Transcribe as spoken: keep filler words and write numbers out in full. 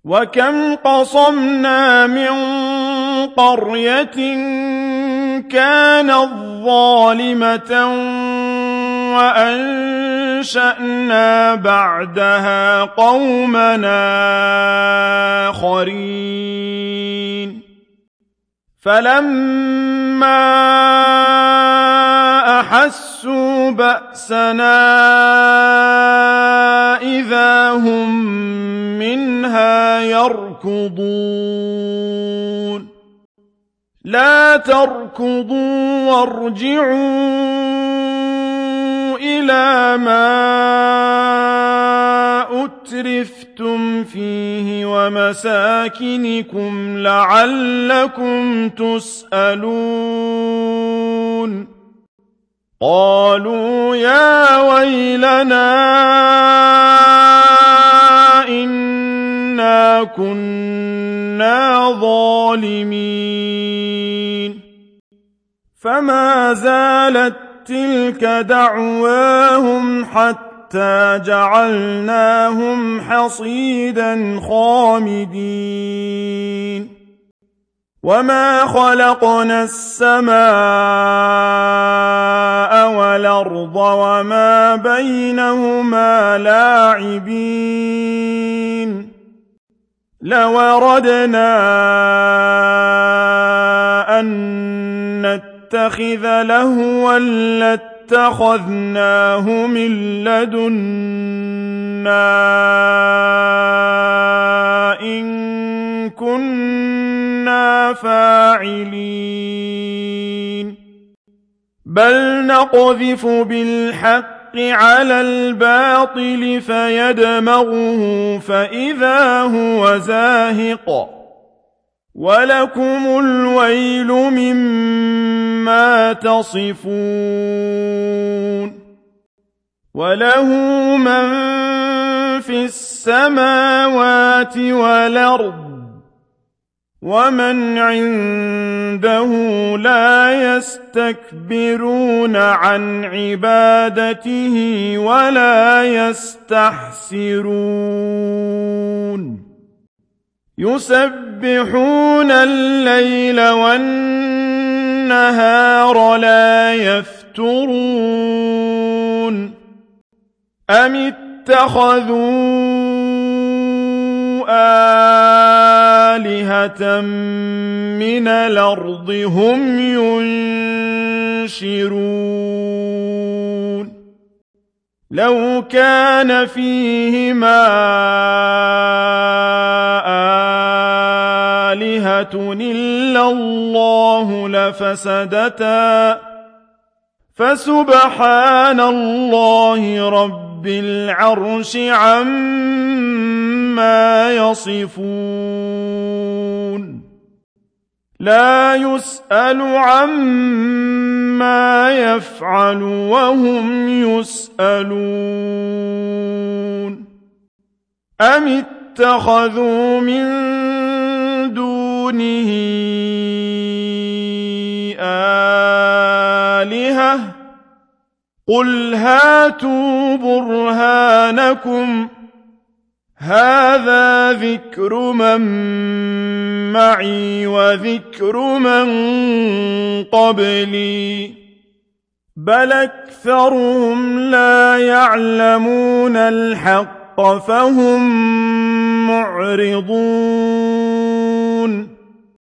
وكم قصمنا من قرية كانت ظالمة وأنشأنا بعدها قومنا آخرين فلما أحسوا بأسنا إذا هم منها يركضون لا تركضوا وارجعوا إلى ما أترفتم فيه ومساكنكم لعلكم تسألون قالوا يا ويلنا إنا كنا ظالمين فما زالت تلك دعواهم حتى جعلناهم حصيدا خامدين وما خلقنا السماء والأرض وما بينهما لاعبين لو أردنا أن نتخذ لهوا لاتخذناه من لدنا إن كنا فاعلين بل نقذف بالحق على الباطل فيدمغه فإذا هو زاهق ولكم الويل مما تصفون وله من في السماوات والأرض ومن عنده لا يستكبرون عن عبادته ولا يستحسرون يسبحون الليل والنهار لا يفترون أم اتخذوا آلهة من الأرض هم ينشرون لو كان فيهما آلهة إلا الله لفسدتا فسبحان الله رب العرش عما يصفون لا يسأل عما يفعل وهم يسألون أم اتخذوا من دونه آلهة قل هاتوا برهانكم هذا ذكر من معي وذكر من قبلي بل أكثرهم لا يعلمون الحق فهم معرضون